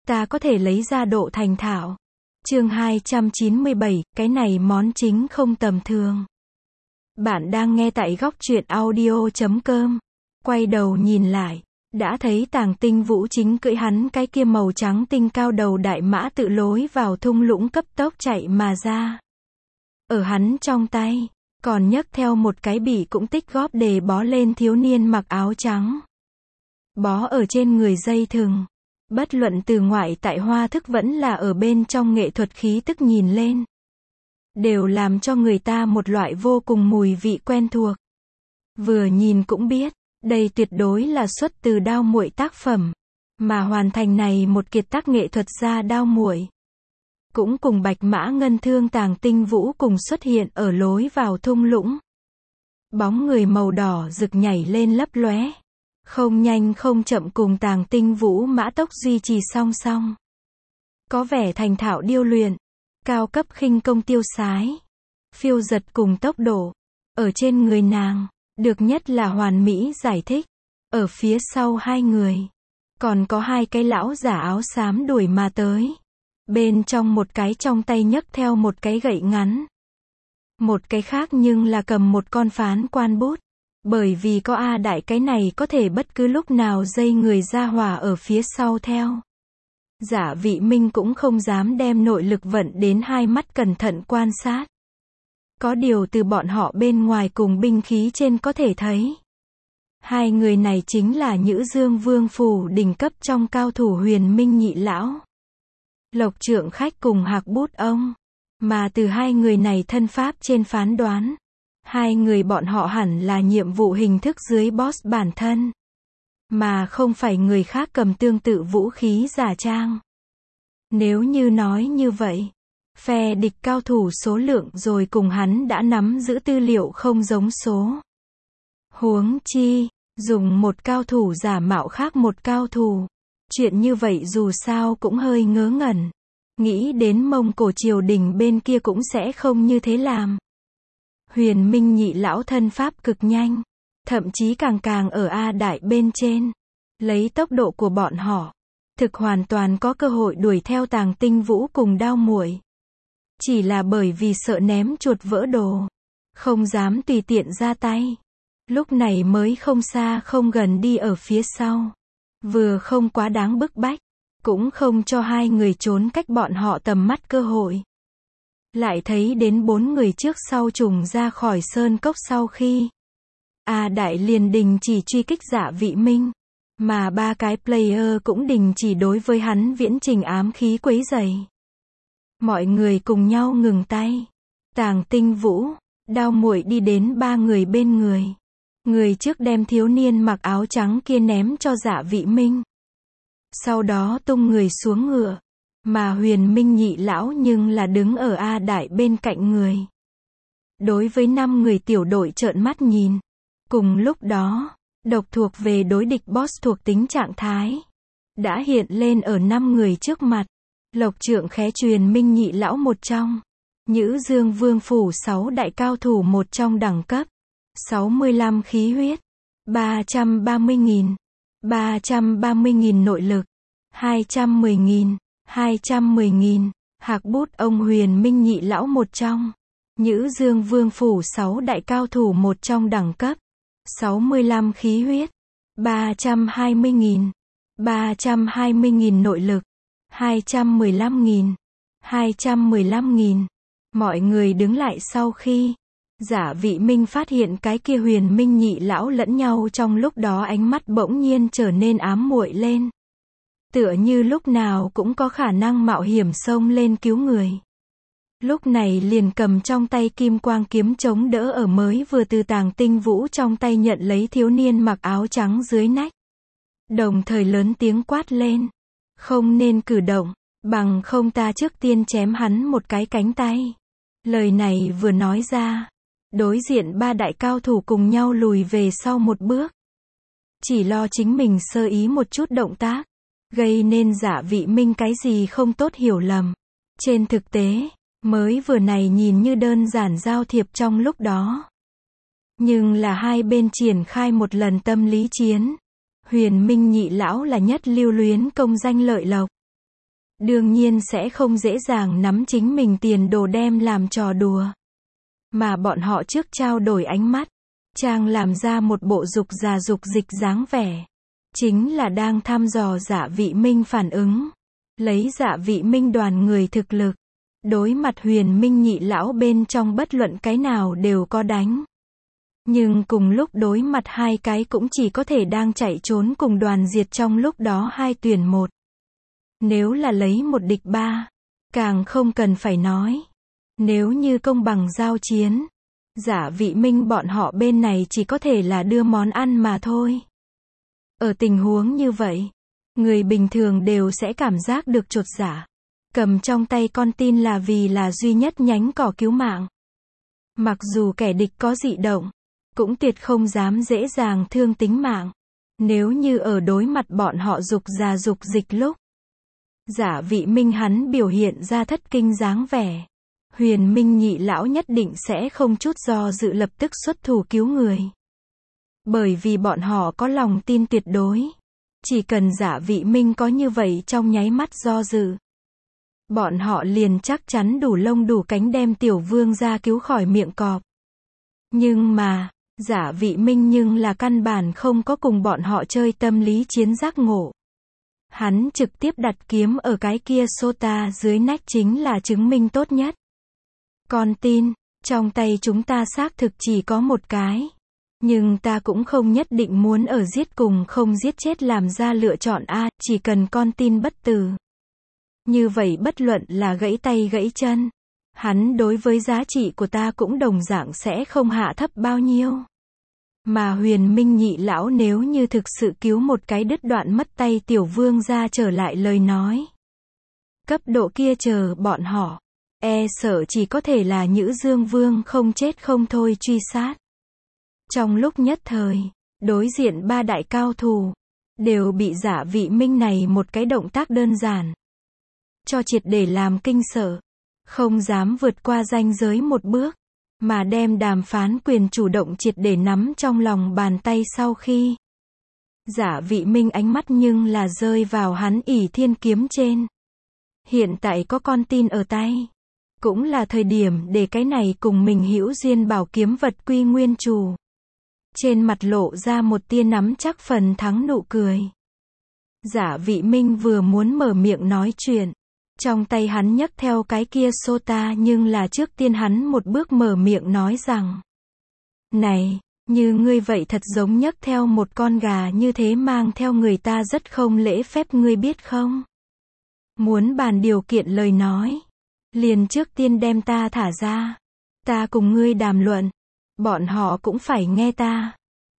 ta có thể lấy ra độ thành thạo. Chương 297, cái này món chính không tầm thường. Bạn đang nghe tại góc truyện audio.com. Quay đầu nhìn lại, đã thấy Tàng Tinh Vũ chính cưỡi hắn cái kia màu trắng tinh cao đầu đại mã tự lối vào thung lũng cấp tốc chạy mà ra. Ở hắn trong tay, còn nhấc theo một cái bị cũng tích góp để bó lên thiếu niên mặc áo trắng. Bó ở trên người dây thừng. Bất luận từ ngoại tại hoa thức vẫn là ở bên trong nghệ thuật khí tức nhìn lên, đều làm cho người ta một loại vô cùng mùi vị quen thuộc. Vừa nhìn cũng biết, đây tuyệt đối là xuất từ Đao Muội tác phẩm, mà hoàn thành này một kiệt tác nghệ thuật gia Đao Muội. Cũng cùng Bạch Mã Ngân Thương Tàng Tinh Vũ cùng xuất hiện ở lối vào thung lũng. Bóng người màu đỏ rực nhảy lên lấp lóe. Không nhanh không chậm cùng Tàng Tinh Vũ mã tốc duy trì song song. Có vẻ thành thạo điêu luyện, cao cấp khinh công tiêu sái, phiêu giật cùng tốc độ. Ở trên người nàng, được nhất là hoàn mỹ giải thích. Ở phía sau hai người, còn có hai cái lão giả áo xám đuổi mà tới. Bên trong một cái trong tay nhấc theo một cái gậy ngắn. Một cái khác nhưng là cầm một con phán quan bút. Bởi vì có A Đại cái này có thể bất cứ lúc nào dây người ra hỏa ở phía sau theo. Giả Vị Minh cũng không dám đem nội lực vận đến hai mắt cẩn thận quan sát. Có điều từ bọn họ bên ngoài cùng binh khí trên có thể thấy. Hai người này chính là Nhữ Dương Vương phủ đỉnh cấp trong cao thủ Huyền Minh nhị lão. Lộc Trượng Khách cùng Hạc Bút ông. Mà từ hai người này thân pháp trên phán đoán. Hai người bọn họ hẳn là nhiệm vụ hình thức dưới boss bản thân. Mà không phải người khác cầm tương tự vũ khí giả trang. Nếu như nói như vậy, phe địch cao thủ số lượng rồi cùng hắn đã nắm giữ tư liệu không giống số. Huống chi, dùng một cao thủ giả mạo khác một cao thủ. Chuyện như vậy dù sao cũng hơi ngớ ngẩn. Nghĩ đến Mông Cổ triều đình bên kia cũng sẽ không như thế làm. Huyền Minh nhị lão thân pháp cực nhanh, thậm chí càng ở A Đại bên trên. Lấy tốc độ của bọn họ, thực hoàn toàn có cơ hội đuổi theo Tàng Tinh Vũ cùng Đao Muội. Chỉ là bởi vì sợ ném chuột vỡ đồ, không dám tùy tiện ra tay. Lúc này mới không xa không gần đi ở phía sau. Vừa không quá đáng bức bách, cũng không cho hai người trốn cách bọn họ tầm mắt cơ hội. Lại thấy đến bốn người trước sau trùng ra khỏi sơn cốc sau khi A Đại liền đình chỉ truy kích Giả Vị Minh, mà ba cái player cũng đình chỉ đối với hắn viễn trình ám khí quấy rầy. Mọi người cùng nhau ngừng tay. Tàng Tinh Vũ, Đao Muội đi đến ba người bên người. Người trước đem thiếu niên mặc áo trắng kia ném cho Giả Vị Minh. Sau đó tung người xuống ngựa. Mà Huyền Minh nhị lão nhưng là đứng ở A Đại bên cạnh người. Đối với 5 người tiểu đội trợn mắt nhìn. Cùng lúc đó, độc thuộc về đối địch boss thuộc tính trạng thái đã hiện lên ở 5 người trước mặt. Lộc Trượng Khé Truyền Minh nhị lão một trong. Nhữ Dương Vương phủ 6 đại cao thủ một trong đẳng cấp. 65 khí huyết. 330.000. 330.000 nội lực. 210.000. 210.000, Hạc Bút ông Huyền Minh nhị lão một trong. Nhữ Dương Vương phủ 6 đại cao thủ một trong đẳng cấp. 65 khí huyết. 320.000. 320.000 nội lực. 215.000. 215.000. Mọi người đứng lại sau khi Giả Vị Minh phát hiện cái kia Huyền Minh nhị lão lẫn nhau trong lúc đó ánh mắt bỗng nhiên trở nên ám muội lên. Tựa như lúc nào cũng có khả năng mạo hiểm xông lên cứu người. Lúc này liền cầm trong tay kim quang kiếm chống đỡ ở mới vừa từ Tàng Tinh Vũ trong tay nhận lấy thiếu niên mặc áo trắng dưới nách. Đồng thời lớn tiếng quát lên. Không nên cử động, bằng không ta trước tiên chém hắn một cái cánh tay. Lời này vừa nói ra, đối diện ba đại cao thủ cùng nhau lùi về sau một bước. Chỉ lo chính mình sơ ý một chút động tác, gây nên Giả Vị Minh cái gì không tốt hiểu lầm. Trên thực tế, mới vừa này nhìn như đơn giản giao thiệp trong lúc đó. Nhưng là hai bên triển khai một lần tâm lý chiến. Huyền Minh nhị lão là nhất lưu luyến công danh lợi lộc. đương nhiên sẽ không dễ dàng nắm chính mình tiền đồ đem làm trò đùa. Mà bọn họ trước trao đổi ánh mắt, Trang làm ra một bộ dục già dục dịch dáng vẻ. Chính là đang thăm dò Dạ Vị Minh phản ứng. Lấy Dạ Vị Minh đoàn người thực lực. Đối mặt Huyền Minh nhị lão bên trong bất luận cái nào đều có đánh. Nhưng cùng lúc đối mặt hai cái cũng chỉ có thể đang chạy trốn cùng đoàn diệt trong lúc đó 2 tuyển 1. Nếu là lấy 1 địch 3, càng không cần phải nói. Nếu như công bằng giao chiến, Dạ Vị Minh bọn họ bên này chỉ có thể là đưa món ăn mà thôi. Ở tình huống như vậy, người bình thường đều sẽ cảm giác được chột dạ. Cầm trong tay con tin là vì là duy nhất nhánh cỏ cứu mạng. Mặc dù kẻ địch có dị động, cũng tuyệt không dám dễ dàng thương tính mạng. Nếu như ở đối mặt bọn họ dục già dục dịch lúc, Dạ Vị Minh hắn biểu hiện ra thất kinh dáng vẻ. Huyền Minh nhị lão nhất định sẽ không chút do dự lập tức xuất thủ cứu người. Bởi vì bọn họ có lòng tin tuyệt đối. Chỉ cần Dạ Vị Minh có như vậy trong nháy mắt do dự, bọn họ liền chắc chắn đủ lông đủ cánh đem tiểu vương ra cứu khỏi miệng cọp. Nhưng mà, Dạ Vị Minh nhưng là căn bản không có cùng bọn họ chơi tâm lý chiến giác ngộ. Hắn trực tiếp đặt kiếm ở cái kia sota dưới nách chính là chứng minh tốt nhất. Con tin, trong tay chúng ta xác thực chỉ có một cái. Nhưng ta cũng không nhất định muốn ở giết cùng không giết chết làm ra lựa chọn A, chỉ cần con tin bất tử. Như vậy bất luận là gãy tay gãy chân, hắn đối với giá trị của ta cũng đồng dạng sẽ không hạ thấp bao nhiêu. Mà Huyền Minh nhị lão nếu như thực sự cứu một cái đứt đoạn mất tay tiểu vương ra trở lại lời nói. Cấp độ kia chờ bọn họ, e sợ chỉ có thể là Nhữ Dương Vương không chết không thôi truy sát. Trong lúc nhất thời, đối diện 3 đại cao thủ, đều bị Dạ Vị Minh này một cái động tác đơn giản cho triệt để làm kinh sợ, không dám vượt qua ranh giới một bước, mà đem đàm phán quyền chủ động triệt để nắm trong lòng bàn tay sau khi. Dạ Vị Minh ánh mắt nhưng là rơi vào hắn ỷ thiên kiếm trên. Hiện tại có con tin ở tay, cũng là thời điểm để cái này cùng mình hữu duyên bảo kiếm vật quy nguyên chủ. Trên mặt lộ ra một tia nắm chắc phần thắng nụ cười. Dạ Vị Minh vừa muốn mở miệng nói chuyện, trong tay hắn nhấc theo cái kia sota nhưng là trước tiên hắn một bước mở miệng nói rằng: Này, như ngươi vậy thật giống nhấc theo một con gà như thế mang theo người ta rất không lễ phép ngươi biết không? Muốn bàn điều kiện lời nói, liền trước tiên đem ta thả ra. Ta cùng ngươi đàm luận, bọn họ cũng phải nghe ta.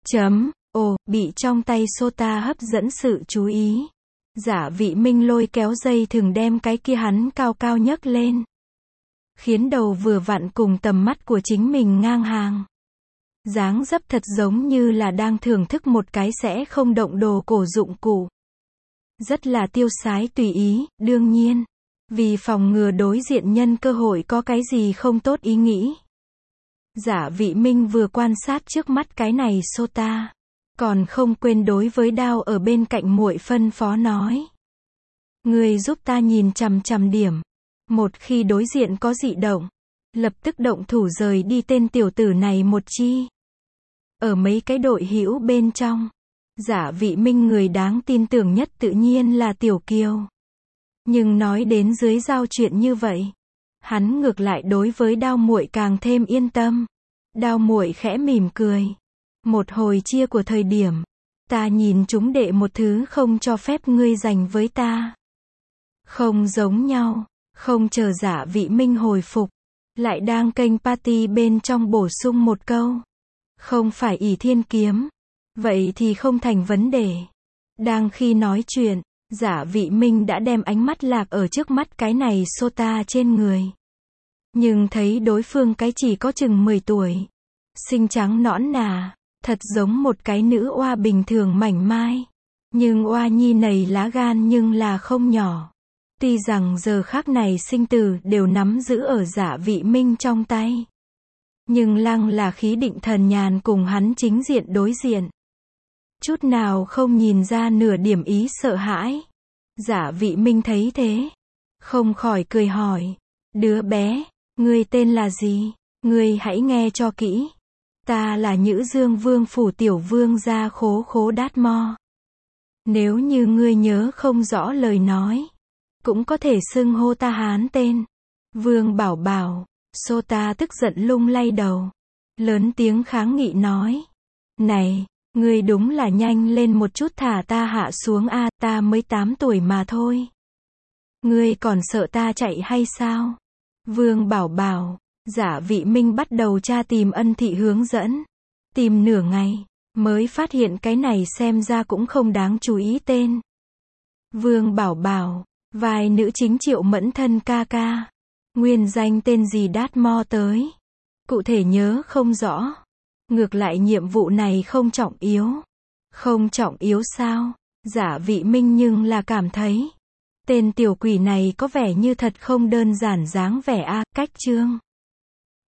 Bị trong tay sota hấp dẫn sự chú ý. Dạ Vị Minh lôi kéo dây thừng đem cái kia hắn cao cao nhấc lên. Khiến đầu vừa vặn cùng tầm mắt của chính mình ngang hàng. Dáng dấp thật giống như là đang thưởng thức một cái sẽ không động đồ cổ dụng cụ. Rất là tiêu sái tùy ý, đương nhiên. Vì phòng ngừa đối diện nhân cơ hội có cái gì không tốt ý nghĩ. Dạ Vị Minh vừa quan sát trước mắt cái này sota, còn không quên đối với đao ở bên cạnh muội phân phó nói: Ngươi giúp ta nhìn chằm chằm điểm. Một khi đối diện có dị động, lập tức động thủ rời đi tên tiểu tử này một chi. Ở mấy cái đội hữu bên trong, Dạ Vị Minh người đáng tin tưởng nhất tự nhiên là Tiểu Kiều. Nhưng nói đến dưới giao chuyện như vậy, hắn ngược lại đối với Đao muội càng thêm yên tâm. Đao muội khẽ mỉm cười. Một hồi chia của thời điểm, ta nhìn chúng đệ một thứ không cho phép ngươi dành với ta. Không giống nhau, không chờ Dạ Vị Minh hồi phục, lại đang kênh party bên trong bổ sung một câu. Không phải ỷ thiên kiếm, vậy thì không thành vấn đề. Đang khi nói chuyện, Dạ Vị Minh đã đem ánh mắt lạc ở trước mắt cái này sota trên người. Nhưng thấy đối phương cái chỉ có chừng 10 tuổi. Xinh trắng nõn nà, thật giống một cái nữ oa bình thường mảnh mai. Nhưng oa nhi này lá gan nhưng là không nhỏ. Tuy rằng giờ khắc này sinh tử đều nắm giữ ở Dạ Vị Minh trong tay. Nhưng lăng là khí định thần nhàn cùng hắn chính diện đối diện. Chút nào không nhìn ra nửa điểm ý sợ hãi. Dạ Vị Minh thấy thế, Không khỏi cười hỏi. Đứa bé, ngươi tên là gì? Ngươi hãy nghe cho kỹ. Ta là Nhữ Dương Vương phủ tiểu vương gia Khố Khố Đát Mo. Nếu như ngươi nhớ không rõ lời nói, cũng có thể xưng hô ta Hán tên. Vương Bảo Bảo, Sota tức giận lung lay đầu. Lớn tiếng kháng nghị nói. Này, ngươi đúng là nhanh lên một chút thả ta hạ xuống a, ta mới 8 tuổi mà thôi. Ngươi còn sợ ta chạy hay sao? Vương Bảo Bảo, Giả Vị Minh bắt đầu tra tìm Ân Thị hướng dẫn. Tìm nửa ngày, mới phát hiện cái này xem ra cũng không đáng chú ý tên. Vương Bảo Bảo, vai nữ chính Triệu Mẫn Thân ca ca. Nguyên danh tên gì Đát Mo tới. Cụ thể nhớ không rõ. Ngược lại nhiệm vụ này không trọng yếu. Không trọng yếu sao? Giả Vị Minh nhưng là cảm thấy tên tiểu quỷ này có vẻ như thật không đơn giản dáng vẻ a. Cách chương